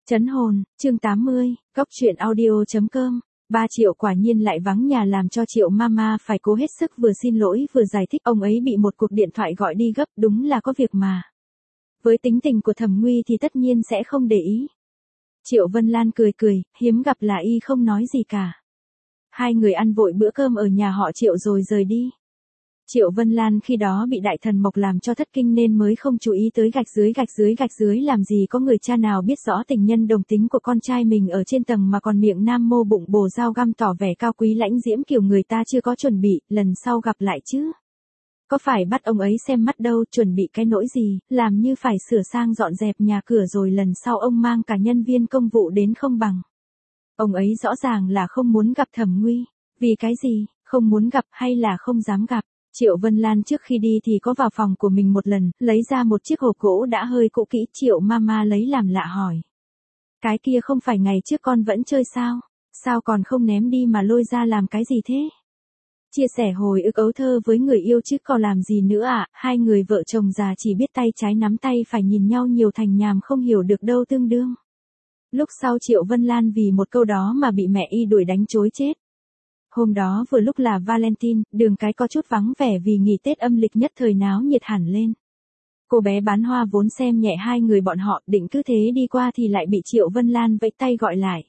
Chấn hồn, chương 80, góc truyện audio.com. 3 Triệu quả nhiên lại vắng nhà làm cho Triệu Mama phải cố hết sức vừa xin lỗi vừa giải thích ông ấy bị một cuộc điện thoại gọi đi gấp, đúng là có việc mà. Với tính tình của Thẩm Nguy thì tất nhiên sẽ không để ý. Triệu Vân Lan cười cười, hiếm gặp là y không nói gì cả. Hai người ăn vội bữa cơm ở nhà họ Triệu rồi rời đi. Triệu Vân Lan khi đó bị Đại Thần Mộc làm cho thất kinh nên mới không chú ý tới gạch dưới làm gì có người cha nào biết rõ tình nhân đồng tính của con trai mình ở trên tầng mà còn miệng nam mô bụng bồ dao găm tỏ vẻ cao quý lãnh diễm kiểu người ta chưa có chuẩn bị, lần sau gặp lại chứ. Có phải bắt ông ấy xem mắt đâu, chuẩn bị cái nỗi gì, làm như phải sửa sang dọn dẹp nhà cửa rồi lần sau ông mang cả nhân viên công vụ đến không bằng. Ông ấy rõ ràng là không muốn gặp Thẩm Nguy, vì cái gì, không muốn gặp hay là không dám gặp. Triệu Vân Lan trước khi đi thì có vào phòng của mình một lần, lấy ra một chiếc hộp gỗ đã hơi cũ kỹ, Triệu Mama lấy làm lạ hỏi. Cái kia không phải ngày trước con vẫn chơi sao? Sao còn không ném đi mà lôi ra làm cái gì thế? Chia sẻ hồi ức ấu thơ với người yêu chứ còn làm gì nữa à, hai người vợ chồng già chỉ biết tay trái nắm tay phải nhìn nhau nhiều thành nhàm không hiểu được đâu tương đương. Lúc sau Triệu Vân Lan vì một câu đó mà bị mẹ y đuổi đánh trối chết. Hôm đó vừa lúc là Valentine, đường cái có chút vắng vẻ vì nghỉ Tết âm lịch nhất thời náo nhiệt hẳn lên. Cô bé bán hoa vốn xem nhẹ hai người bọn họ, định cứ thế đi qua thì lại bị Triệu Vân Lan vẫy tay gọi lại.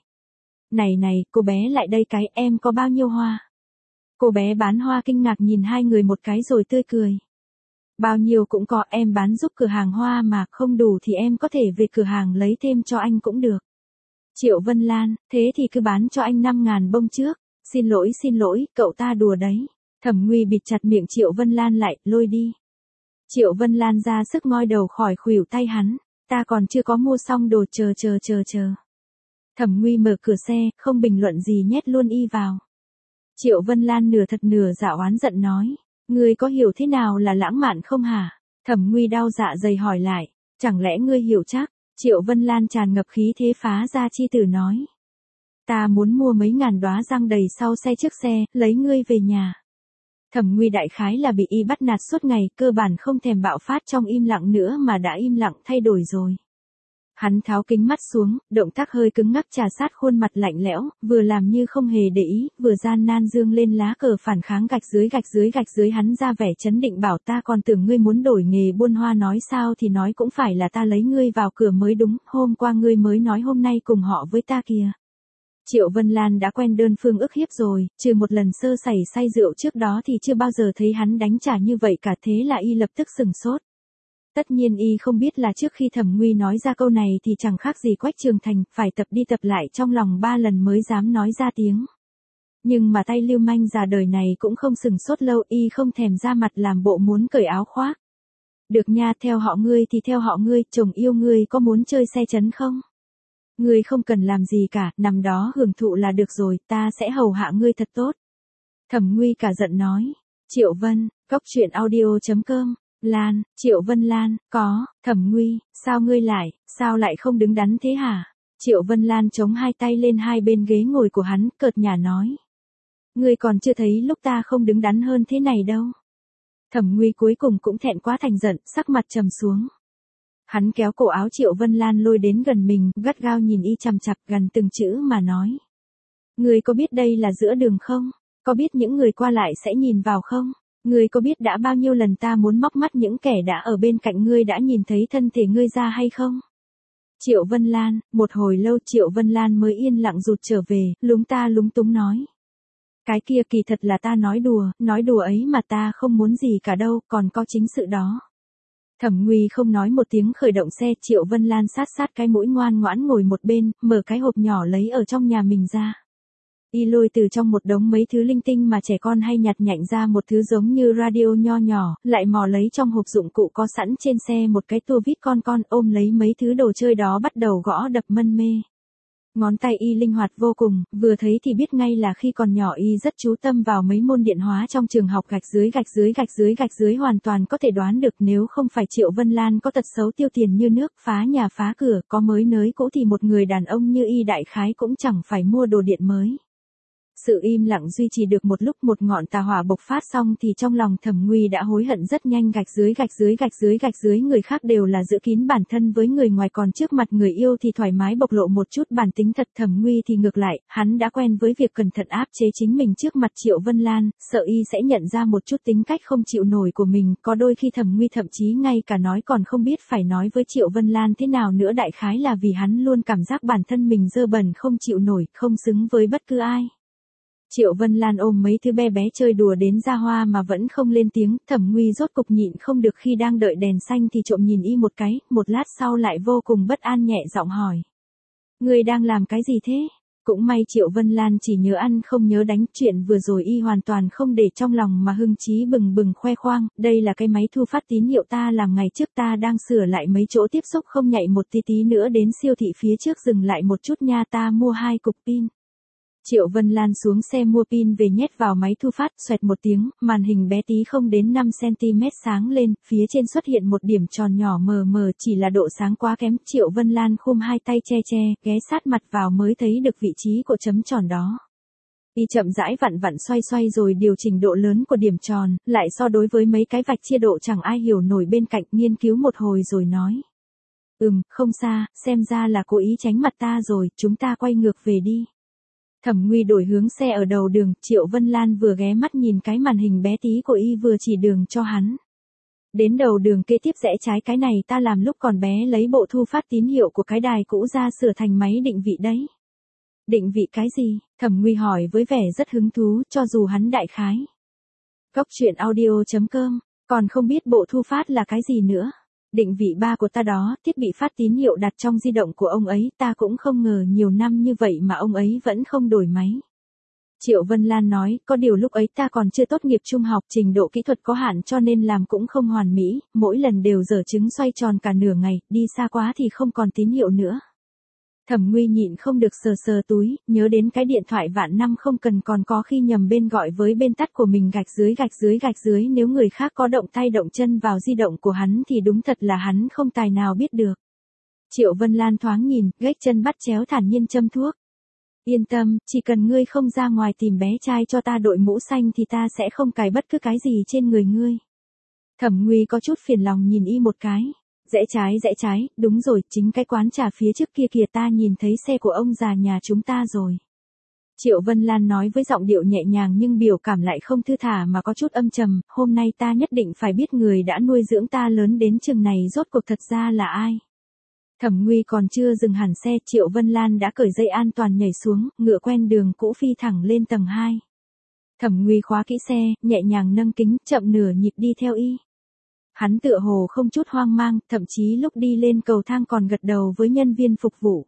Này, cô bé lại đây cái, em có bao nhiêu hoa? Cô bé bán hoa kinh ngạc nhìn hai người một cái rồi tươi cười. Bao nhiêu cũng có, em bán giúp cửa hàng hoa mà, không đủ thì em có thể về cửa hàng lấy thêm cho anh cũng được. Triệu Vân Lan, thế thì cứ bán cho anh 5.000 bông trước. Xin lỗi, cậu ta đùa đấy. Thẩm Nguy bịt chặt miệng Triệu Vân Lan lại, lôi đi. Triệu Vân Lan ra sức ngoi đầu khỏi khuỷu tay hắn, ta còn chưa có mua xong đồ, chờ. Thẩm Nguy mở cửa xe, không bình luận gì nhét luôn y vào. Triệu Vân Lan nửa thật nửa giả oán giận nói, ngươi có hiểu thế nào là lãng mạn không hả? Thẩm Nguy đau dạ dày hỏi lại, chẳng lẽ ngươi hiểu chắc? Triệu Vân Lan tràn ngập khí thế phá ra chi tử nói. Ta muốn mua mấy ngàn đóa giang đầy sau xe trước xe, lấy ngươi về nhà. Thẩm Nguy đại khái là bị y bắt nạt suốt ngày, cơ bản không thèm bạo phát trong im lặng nữa mà đã im lặng thay đổi rồi. Hắn tháo kính mắt xuống, động tác hơi cứng ngắc trà sát khuôn mặt lạnh lẽo, vừa làm như không hề để ý, vừa gian nan dương lên lá cờ phản kháng gạch dưới hắn ra vẻ chấn định bảo ta còn tưởng ngươi muốn đổi nghề buôn hoa nói sao thì nói cũng phải là ta lấy ngươi vào cửa mới đúng, hôm qua ngươi mới nói hôm nay cùng họ với ta kìa. Triệu Vân Lan đã quen đơn phương ức hiếp rồi, trừ một lần sơ sẩy say rượu trước đó thì chưa bao giờ thấy hắn đánh trả như vậy cả, thế là y lập tức sừng sốt. Tất nhiên y không biết là trước khi Thẩm Nguy nói ra câu này thì chẳng khác gì Quách Trường Thành, phải tập đi tập lại trong lòng 3 lần mới dám nói ra tiếng. Nhưng mà tay lưu manh già đời này cũng không sừng sốt lâu, y không thèm ra mặt làm bộ muốn cởi áo khoác. Được nha, theo họ ngươi thì theo họ ngươi, chồng yêu ngươi có muốn chơi xe chấn không? Ngươi không cần làm gì cả, nằm đó hưởng thụ là được rồi, ta sẽ hầu hạ ngươi thật tốt. Thẩm Nguy cả giận nói. Triệu Vân, góc truyện audio.com. Lan, Triệu Vân Lan, có, Thẩm Nguy, sao lại không đứng đắn thế hả? Triệu Vân Lan chống hai tay lên hai bên ghế ngồi của hắn, cợt nhả nói. Ngươi còn chưa thấy lúc ta không đứng đắn hơn thế này đâu. Thẩm Nguy cuối cùng cũng thẹn quá thành giận, sắc mặt trầm xuống. Hắn kéo cổ áo Triệu Vân Lan lôi đến gần mình, gắt gao nhìn y chằm chằm gần từng chữ mà nói. Ngươi có biết đây là giữa đường không? Có biết những người qua lại sẽ nhìn vào không? Ngươi có biết đã bao nhiêu lần ta muốn móc mắt những kẻ đã ở bên cạnh ngươi đã nhìn thấy thân thể ngươi ra hay không? Triệu Vân Lan, một hồi lâu Triệu Vân Lan mới yên lặng rụt trở về, lúng túng nói. Cái kia kỳ thật là ta nói đùa ấy mà, ta không muốn gì cả đâu, còn có chính sự đó. Thẩm Nguy không nói một tiếng khởi động xe, Triệu Vân Lan sát cái mũi ngoan ngoãn ngồi một bên, mở cái hộp nhỏ lấy ở trong nhà mình ra. Y lôi từ trong một đống mấy thứ linh tinh mà trẻ con hay nhặt nhạnh ra một thứ giống như radio nho nhỏ, lại mò lấy trong hộp dụng cụ có sẵn trên xe một cái tua vít con ôm lấy mấy thứ đồ chơi đó bắt đầu gõ đập mân mê. Ngón tay y linh hoạt vô cùng, vừa thấy thì biết ngay là khi còn nhỏ y rất chú tâm vào mấy môn điện hóa trong trường học, gạch dưới hoàn toàn có thể đoán được nếu không phải Triệu Vân Lan có tật xấu tiêu tiền như nước, phá nhà phá cửa, có mới nới cũ thì một người đàn ông như y đại khái cũng chẳng phải mua đồ điện mới. Sự im lặng duy trì được một lúc, một ngọn tà hỏa bộc phát xong thì trong lòng Thẩm Nguy đã hối hận rất nhanh. Gạch dưới người khác đều là giữ kín bản thân với người ngoài, còn trước mặt người yêu thì thoải mái bộc lộ một chút bản tính thật. Thẩm Nguy thì ngược lại, hắn đã quen với việc cẩn thận áp chế chính mình trước mặt Triệu Vân Lan, sợ y sẽ nhận ra một chút tính cách không chịu nổi của mình. Có đôi khi Thẩm Nguy thậm chí ngay cả nói còn không biết phải nói với Triệu Vân Lan thế nào nữa, đại khái là vì hắn luôn cảm giác bản thân mình dơ bẩn không chịu nổi, không xứng với bất cứ ai. Triệu Vân Lan ôm mấy thứ bé bé chơi đùa đến ra hoa mà vẫn không lên tiếng. Thẩm Nguy rốt cục nhịn không được, khi đang đợi đèn xanh thì trộm nhìn y một cái, một lát sau lại vô cùng bất an nhẹ giọng hỏi. Ngươi đang làm cái gì thế? Cũng may Triệu Vân Lan chỉ nhớ ăn không nhớ đánh, chuyện vừa rồi y hoàn toàn không để trong lòng mà hưng chí bừng bừng khoe khoang. Đây là cái máy thu phát tín hiệu ta làm ngày trước, ta đang sửa lại mấy chỗ tiếp xúc không nhạy một tí tí nữa đến siêu thị phía trước dừng lại một chút nha, ta mua 2 cục pin. Triệu Vân Lan xuống xe mua pin về nhét vào máy thu phát, xoẹt một tiếng, màn hình bé tí không đến 5cm sáng lên, phía trên xuất hiện một điểm tròn nhỏ mờ mờ, chỉ là độ sáng quá kém. Triệu Vân Lan khum hai tay che, ghé sát mặt vào mới thấy được vị trí của chấm tròn đó. Y chậm rãi vặn xoay rồi điều chỉnh độ lớn của điểm tròn, lại so đối với mấy cái vạch chia độ chẳng ai hiểu nổi bên cạnh, nghiên cứu một hồi rồi nói. Không xa, xem ra là cố ý tránh mặt ta rồi, chúng ta quay ngược về đi. Thẩm Nguy đổi hướng xe ở đầu đường, Triệu Vân Lan vừa ghé mắt nhìn cái màn hình bé tí của y vừa chỉ đường cho hắn. Đến đầu đường kế tiếp rẽ trái, cái này ta làm lúc còn bé lấy bộ thu phát tín hiệu của cái đài cũ ra sửa thành máy định vị đấy. Định vị cái gì? Thẩm Nguy hỏi với vẻ rất hứng thú, cho dù hắn đại khái. Cóc truyện audio.com, còn không biết bộ thu phát là cái gì nữa. Định vị ba của ta đó, thiết bị phát tín hiệu đặt trong di động của ông ấy, ta cũng không ngờ nhiều năm như vậy mà ông ấy vẫn không đổi máy. Triệu Vân Lan nói, có điều lúc ấy ta còn chưa tốt nghiệp trung học, trình độ kỹ thuật có hạn cho nên làm cũng không hoàn mỹ, mỗi lần đều dở trứng xoay tròn cả nửa ngày, đi xa quá thì không còn tín hiệu nữa. Thẩm Nguy nhịn không được sờ túi, nhớ đến cái điện thoại vạn năm không cần, còn có khi nhầm bên gọi với bên tắt của mình. Gạch dưới, nếu người khác có động tay động chân vào di động của hắn thì đúng thật là hắn không tài nào biết được. Triệu Vân Lan thoáng nhìn, gách chân bắt chéo thản nhiên châm thuốc. Yên tâm, chỉ cần ngươi không ra ngoài tìm bé trai cho ta đội mũ xanh thì ta sẽ không cài bất cứ cái gì trên người ngươi. Thẩm Nguy có chút phiền lòng nhìn y một cái. Rẽ trái, đúng rồi, chính cái quán trà phía trước kia kìa, ta nhìn thấy xe của ông già nhà chúng ta rồi. Triệu Vân Lan nói với giọng điệu nhẹ nhàng nhưng biểu cảm lại không thư thả mà có chút âm trầm, hôm nay ta nhất định phải biết người đã nuôi dưỡng ta lớn đến chừng này rốt cuộc thật ra là ai. Thẩm Nguy còn chưa dừng hẳn xe, Triệu Vân Lan đã cởi dây an toàn nhảy xuống, ngựa quen đường cũ phi thẳng lên tầng 2. Thẩm Nguy khóa kỹ xe, nhẹ nhàng nâng kính, chậm nửa nhịp đi theo y. Hắn tựa hồ không chút hoang mang, thậm chí lúc đi lên cầu thang còn gật đầu với nhân viên phục vụ.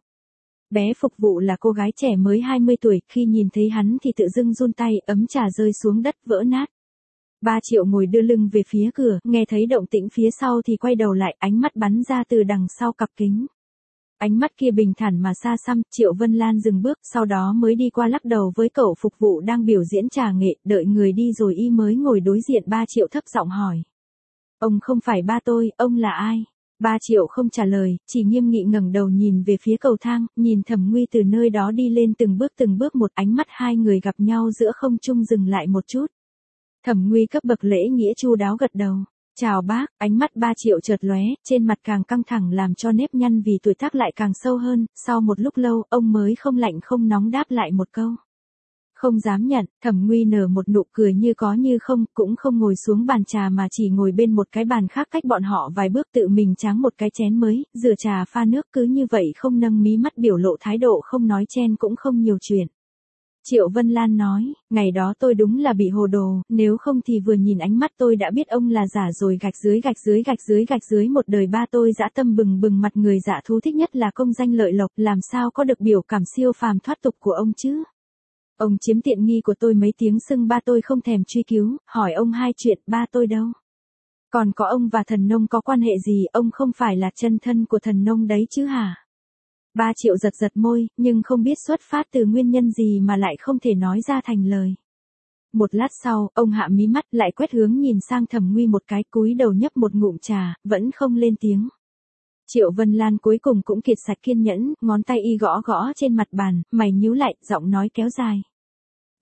Bé phục vụ là cô gái trẻ mới 20 tuổi, khi nhìn thấy hắn thì tự dưng run tay, ấm trà rơi xuống đất vỡ nát. Ba Triệu ngồi đưa lưng về phía cửa, nghe thấy động tĩnh phía sau thì quay đầu lại, ánh mắt bắn ra từ đằng sau cặp kính. Ánh mắt kia bình thản mà xa xăm, Triệu Vân Lan dừng bước, sau đó mới đi qua lắc đầu với cậu phục vụ đang biểu diễn trà nghệ, đợi người đi rồi y mới ngồi đối diện Ba Triệu thấp giọng hỏi. Ông không phải ba tôi, ông là ai? Ba Triệu không trả lời, chỉ nghiêm nghị ngẩng đầu nhìn về phía cầu thang, nhìn Thẩm Nguy từ nơi đó đi lên từng bước một, ánh mắt hai người gặp nhau giữa không trung dừng lại một chút. Thẩm Nguy cấp bậc lễ nghĩa chu đáo gật đầu. Chào bác, ánh mắt Ba Triệu chợt lóe, trên mặt càng căng thẳng làm cho nếp nhăn vì tuổi tác lại càng sâu hơn, sau một lúc lâu, ông mới không lạnh không nóng đáp lại một câu. Không dám nhận, Thẩm Nguy nở một nụ cười như có như không, cũng không ngồi xuống bàn trà mà chỉ ngồi bên một cái bàn khác cách bọn họ vài bước, tự mình tráng một cái chén mới, rửa trà pha nước, cứ như vậy không nâng mí mắt biểu lộ thái độ không nói chen cũng không nhiều chuyện. Triệu Vân Lan nói, ngày đó tôi đúng là bị hồ đồ, nếu không thì vừa nhìn ánh mắt tôi đã biết ông là giả rồi. Gạch dưới một đời ba tôi dã tâm bừng bừng, mặt người dạ thú thích nhất là công danh lợi lộc, làm sao có được biểu cảm siêu phàm thoát tục của ông chứ. Ông chiếm tiện nghi của tôi mấy tiếng xưng ba tôi không thèm truy cứu, hỏi ông hai chuyện, ba tôi đâu? Còn có ông và thần nông có quan hệ gì, ông không phải là chân thân của thần nông đấy chứ hả? Ba Triệu giật môi, nhưng không biết xuất phát từ nguyên nhân gì mà lại không thể nói ra thành lời. Một lát sau, ông hạ mí mắt lại quét hướng nhìn sang Thẩm Nguy một cái, cúi đầu nhấp một ngụm trà, vẫn không lên tiếng. Triệu Vân Lan cuối cùng cũng kiệt sạch kiên nhẫn, ngón tay y gõ trên mặt bàn, mày nhíu lại, giọng nói kéo dài.